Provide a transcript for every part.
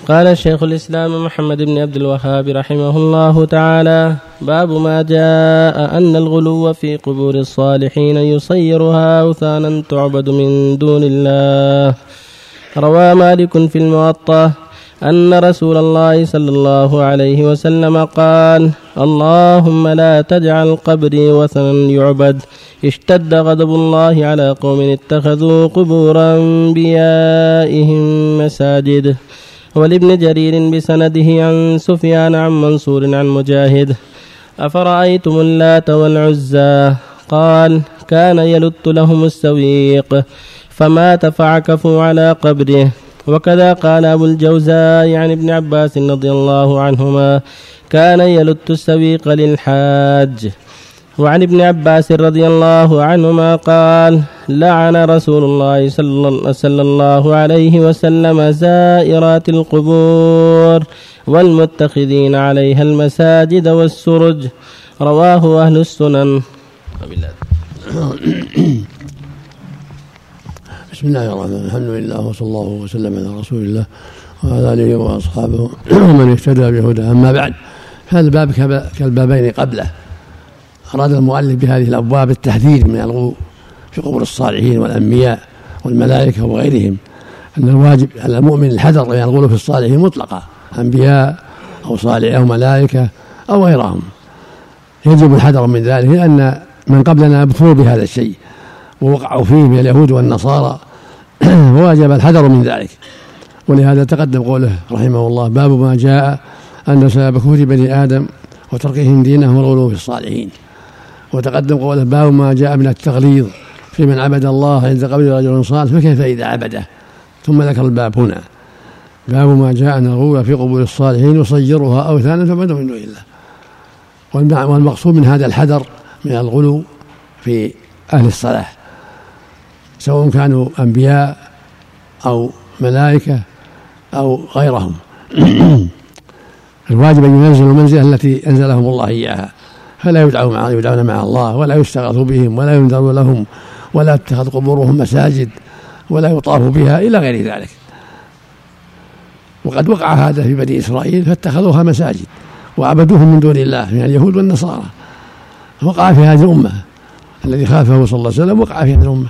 قال الشيخ الإسلام محمد بن عبد الوهاب رحمه الله تعالى: باب ما جاء أن الغلو في قبور الصالحين يصيرها أوثانا تعبد من دون الله. روى مالك في الموطأ أن رسول الله صلى الله عليه وسلم قال: اللهم لا تجعل قبري وثنا يعبد. اشتد غضب الله على قوم اتخذوا قبور أنبيائهم مساجد. ولابن جرير بسنده عن سفيان عن منصور عن مجاهد: أفرأيتم اللات والعزى؟ قال: كان يلت لهم السويق فمات فعكفوا على قبره. وكذا قال أبو الجوزاء عن ابن عباس رضي الله عنهما: كان يلت السويق للحاج. وعن ابن عباس رضي الله عنهما قال: لعن رسول الله صلى الله عليه وسلم زائرات القبور والمتخذين عليها المساجد والسرج. رواه أهل السنن. بسم الله الرحمن الرحيم. الحمد لله وصلى الله وسلم على رسول الله وعلى آله وأصحابه ومن اهتدى بهداه. أما بعد، هذا الباب كالبابين قبله. أراد المؤلف بهذه الأبواب التحذير من الغلو في قبور الصالحين والأنبياء والملائكة وغيرهم، أن الواجب على المؤمن الحذر من الغلو في الصالحين مطلقا، أنبياء أو صالح أو ملائكة أو غيرهم. يجب الحذر من ذلك، لأن من قبلنا أبطلوا بهذا الشيء ووقعوا فيه من اليهود والنصارى، وواجب الحذر من ذلك. ولهذا تقدم قوله رحمه الله: باب ما جاء أن سبب كفر بني آدم وتركهم دينهم والغلو في الصالحين. وتقدم قوله: باب ما جاء من التغليظ في من عبد الله عند قبر رجل صالح فكيف إذا عبده. ثم ذكر الباب هنا: باب ما جاء أن الغلو في قبور الصالحين يصيرها أوثانا تعبد من دون الله. والمقصود من هذا الحذر من الغلو في أهل الصلاح، سواء كانوا أنبياء أو ملائكة أو غيرهم. الواجب أن ينزلوا المنزلة التي أنزلهم الله إياها، فلا يدعون مع الله، ولا يستغاثوا بهم، ولا ينذر لهم، ولا تتخذ قبورهم مساجد، ولا يطاف بها إلى غير ذلك. وقد وقع هذا في بني إسرائيل فاتخذوها مساجد وعبدوهم من دون الله من اليهود والنصارى. وقع في هذه الأمة الذي خافه صلى الله عليه وسلم، وقع في هذه الأمة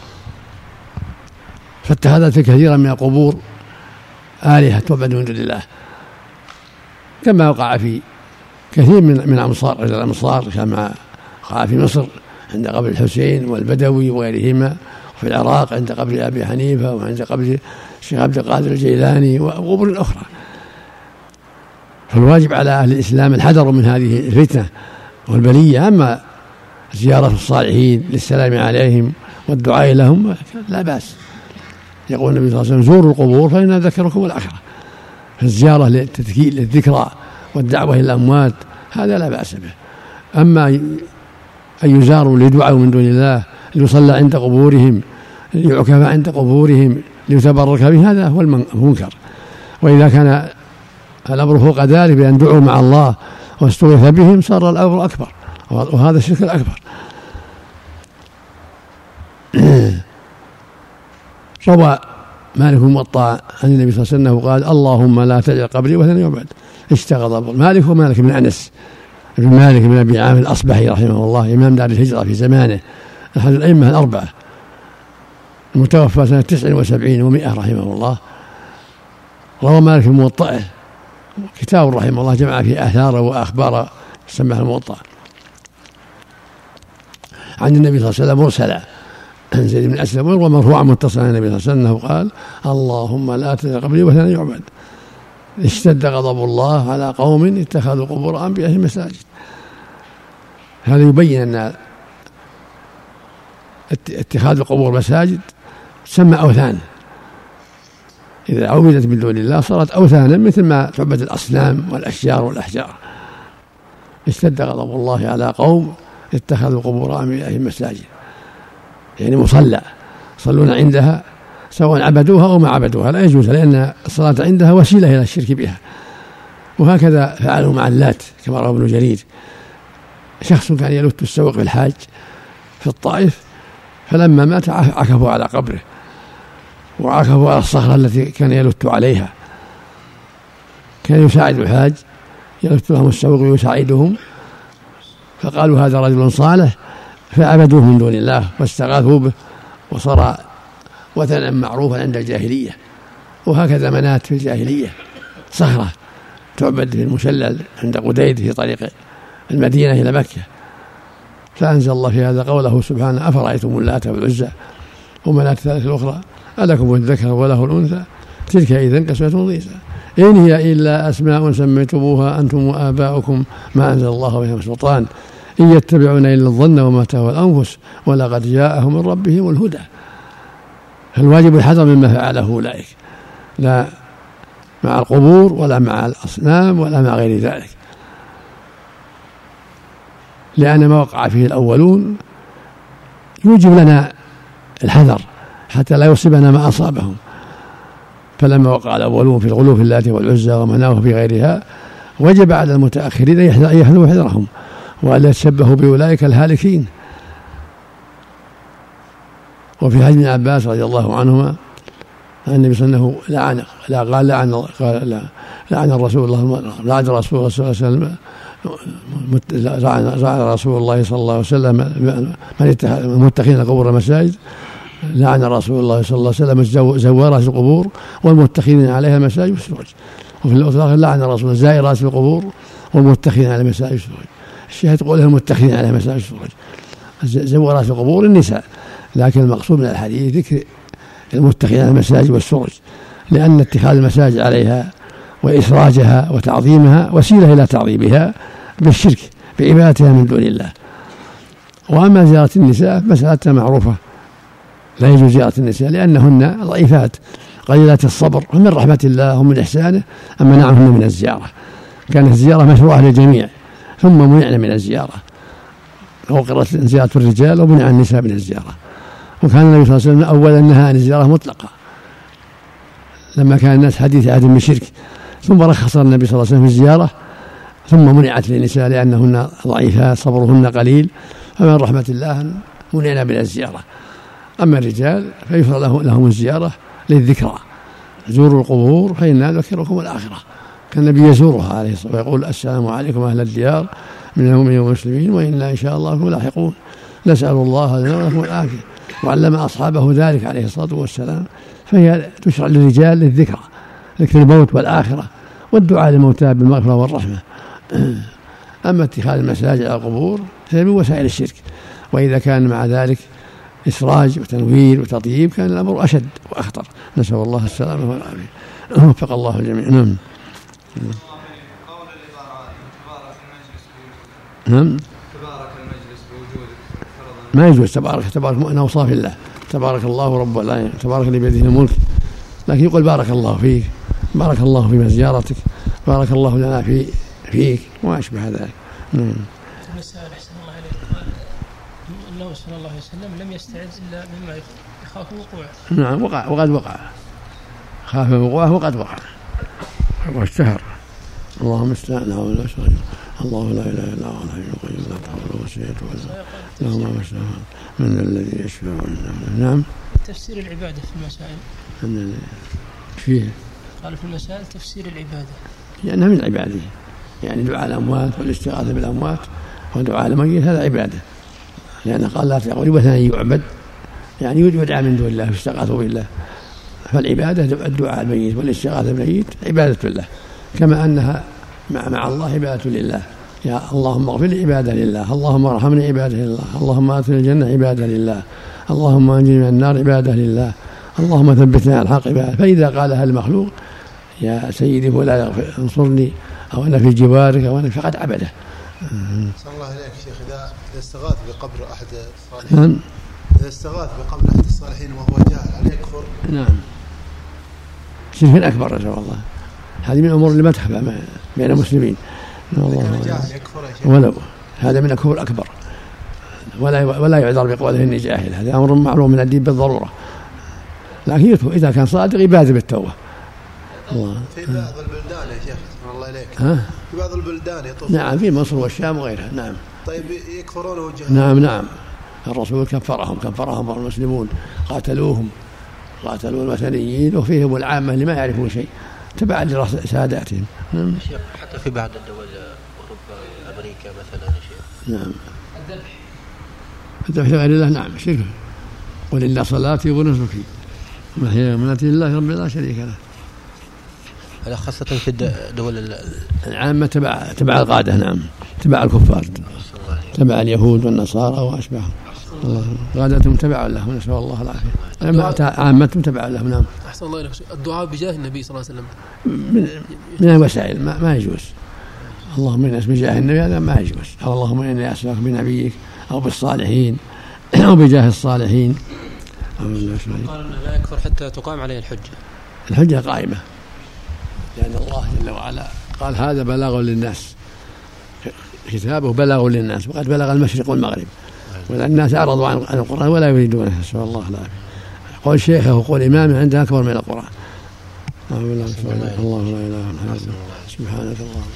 فاتخذت كثيرا من القبور آلهة تعبد من دون الله، كما وقع في كثير من الأمصار كما وقع في مصر عند قبر الحسين والبدوي وغيرهما، وفي العراق عند قبر أبي حنيفة، وعند قبر الشيخ عبد القادر الجيلاني وقبور أخرى. فالواجب على أهل الإسلام الحذر من هذه الفتنة والبلية. أما زيارة الصالحين للسلام عليهم والدعاء لهم لا بأس. يقول النبي صلى الله عليه وسلم: زوروا القبور فإنها ذكركم الآخرة. فالزيارة للذكرى والدعوة إلى الأموات هذا لا بأس به. أما أن يزاروا ليدعوا من دون الله، ليصلى عند قبورهم، ليعكف عند قبورهم، ليتبرك به، هذا هو المنكر. وإذا كان الأمر فوق ذلك بأن دعوا مع الله واستغيث بهم صار الأمر أكبر، وهذا الشرك الأكبر. روى مالك الموطأ عن النبي صلى الله عليه وسلم قال: اللهم لا تجعل قبري وثنا يعبد. اشتغل مالك ومالك بن أنس بن مالك بن أبي عامر الأصبحي رحمه الله، إمام دار الهجرة في زمانه، أحد الأئمة الأربعة، المتوفى سنة 79 و100 رحمه الله. روى مالك في موطئه كتاب رحمه الله جمع فيه آثار وأخبار سماه الموطأ عن النبي صلى الله عليه وسلم مرسلا عن زيد بن أسلم، ومرفوعا متصلا عن النبي صلى الله عليه وسلم قال: اللهم لا تجعل قبري وثنا يعبد. اشتد غضب الله على قوم اتخذوا قبور أنبيائهم مساجد. هذا يبين أن اتخاذ القبور مساجد تسمى أوثان. إذا عبدت من دون الله صارت أوثانا مثل ما تعبد الأصنام والأشجار والأحجار. اشتد غضب الله على قوم اتخذوا قبور أنبيائهم مساجد، يعني مصلى يصلون عندها سواء عبدوها أو ما عبدوها، لا يجوز، لأن الصلاة عندها وسيلة إلى الشرك بها. وهكذا فعلوا مع اللات كما روى ابن جرير. شخص كان يلت السوق في الحاج في الطائف، فلما مات عكفوا على قبره وعكفوا على الصخرة التي كان يلت عليها، كان يساعد الحاج، يلف لهم السوق ويساعدهم، فقالوا هذا رجل صالح فعبدوه من دون الله واستغاثوا به، وصار وثنا معروفا عند الجاهلية. وهكذا منات في الجاهلية صخرة تعبد في المشلل عند قديد في طريق المدينة إلى مكة. فأنزل الله في هذا قوله سبحانه: أفرأيتم اللات والعزى ومناة الثالثة الأخرى ألكم الذكر وله الأنثى تلك إذن قسمة ضيزى إن هي إلا أسماء سميتموها أنتم وآباؤكم ما أنزل الله بها من سلطان إن يتبعون إلا الظن وما تهوى الأنفس ولقد جاءهم من ربهم الهدى. فالواجب الحذر مما فعله أولئك، لا مع القبور ولا مع الأصنام ولا مع غير ذلك، لأن ما وقع فيه الأولون يوجب لنا الحذر حتى لا يصيبنا ما أصابهم. فلما وقع الأولون في الغلو في اللات والعزى ومناه في غيرها وجب على المتأخرين أن يحذروا حذرهم وألا يتشبهوا بأولئك الهالكين. وفي حديث ابن عباس رضي الله عنهما أن النبي صلى الله عليه وسلم لعن رسول الله صلى الله عليه وسلم زعل رسول الله صلى الله عليه وسلم من متخذين القبور مساجد. لعن رسول الله صلى الله عليه وسلم زوارات القبور والمتخذين عليها مساجد والسروج. وفي الآخر لعن رسول الله زائرات القبور والمتخذين على مساجد والسروج. الشاهد قوله المتخذين على مساجد والسروج، زوارات القبور النساء، لكن المقصود من الحديث ذكر المتخذين على المساجد والسروج، لأن اتخاذ المساجد عليها وإسراجها وتعظيمها وسيلة إلى تعظيمها بالشرك بعبادتها من دون الله. وأما زيارة النساء مسألة معروفة، لا يجوز زيارة النساء لأنهن ضعيفات قليلات الصبر، ومن رحمة الله ومن إحسانه أن منعهن من الزيارة. كانت الزيارة مشروعة للجميع ثم منعنا من الزيارة، وقرت زيارة الرجال ومنع النساء من الزيارة. وكان النبي صلى الله عليه وسلم أولا نهى عن الزيارة مطلقة لما كان الناس حديث عهد من شرك، ثم رخص النبي صلى الله عليه وسلم في الزيارة ثم منعت للنساء لأنهن ضعيفات صبرهن قليل، فمن رحمة الله منعنا من الزيارة. أما الرجال فيفرض لهم الزيارة للذكرى، زوروا القبور فإنا نذكركم الآخرة. كان النبي يزورها عليه الصلاة والسلام ويقول: السلام عليكم أهل الديار من المؤمنين والمسلمين وإنا إن شاء الله بكم لاحقون، نسأل الله لنا ولكم العافية. وعلم أصحابه ذلك عليه الصلاة والسلام. فهي تشرع للرجال للذكرى، ذكر الموت والآخرة والدعاء للموتى بالمغفرة والرحمة. أما اتخاذ المساجد على القبور فهي من وسائل الشرك، وإذا كان مع ذلك إسراج وتنوير وتطيب كان الأمر أشد وأخطر. نسأل الله السلامة والعافية. وفق الله الجميع. نعم. نعم. ما يجوز تبارك من أوصاف الله، تبارك الله رب العالمين، تبارك اللي بيده الملك، لكن يقول بارك الله فيك، بارك الله في زيارتك، بارك الله لنا فيك وما أشبه ذلك. المسائل أحسن الله عليك، قال النبي صلى الله عليه وسلم لم يستعد إلا مما يخاف وقوعه. نعم، وقد وقع، خاف وقوعه وقد وقع واشتهر. اللهم استعنا ولا شريك، الله لا اله الا هو الحي القيوم لا تأخذه سنة ولا نوم، له ما في السماوات من الذي يشفع عنده. نعم. تفسير العبادة في المسائل فيه قال في المسائل تفسير العبادة لأنها من العبادة، يعني دعاء الأموات والاستغاثة بالأموات ودعاء الميت هذا عبادة، لأن قال لا تقول وثنا يعبد، يعني يدعى من دون الله فاستغاثوا بالله. فالعبادة الدعاء الميت والاستغاثة بالميت عبادة لله، كما أنها مع الله عبادة لله. يا اللهم اغفر لي عبادة لله، اللهم ارحمني عبادة لله، اللهم آتنا الجنة عبادة لله، اللهم انجني من النار عبادة لله، اللهم ثبتنا على الحق عبادة. فإذا قالها المخلوق يا سيدي ولا انصرني أو أنا في جوارك أو أنا فقد عبده. صلى الله عليك شيخ، إذا استغاث بقبر أحد الصالحين، إذا استغاث بقبر أحد الصالحين وهو جاهل هل يكفر؟ نعم، شرك أكبر رسول الله، هذه من الأمور اللي ما تخفى بين المسلمين. ولو هذا من الكفر الأكبر، ولا يعذر بقوله إني جاهل، هذا أمر معلوم من الدين بالضرورة، لكن يتوب إذا كان صادق يبادر بالتوبة. الله. في بعض البلدان يا شيخ الله إليك، في بعض البلدان يطوف، نعم، في مصر والشام وغيرها. نعم. طيب يكفرون وجهه؟ نعم، الرسول كفرهم المسلمون، قاتلوا المثنيين وفيهم العامة اللي ما يعرفون شيء، تبعا لساداتهم. حتى في بعض الدول أوروبا أمريكا مثلا شيء. نعم. الذبح لغير الله نعم شرك. ولله صلاتي ونسكي ومحياي ومماتي لله رب لا شريك له. هذا خاصة في الدول العامة تبع القادة. نعم تبع الكفار تبع اليهود والنصارى وأشباههم. قادتهم تبع لهم نسأل الله العافية. عامتهم تبع لهم. نعم. أحسن الله إليك. الدعاء بجاه النبي صلى الله عليه وسلم من الوسائل ما يجوز. اللهم إني أسألك بجاه النبي هذا ما يجوز. أو اللهم إني أسألك بنبيك أو بالصالحين أو بجاه الصالحين. قال أنه لا يكفر حتى تقام عليه الحجة. الحجة قائمة لأن الله جل وعلا قال هذا بلاغ للناس. كتابه بلاغ للناس وقد بلغ المشرق والمغرب والناس أعرضوا عن القرآن ولا يريدونه. نسأل الله العافية. قول شيخه وقول إمامه عندها أكبر من القرآن. الله لا إله إلا أنت سبحانك اللهم.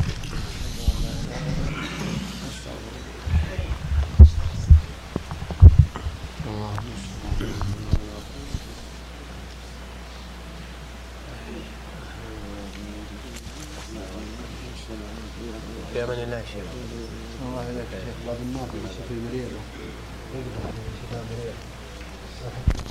في أمان الله شيخ. الله إليك شيخ. الله بالنافع الشيخ المريض.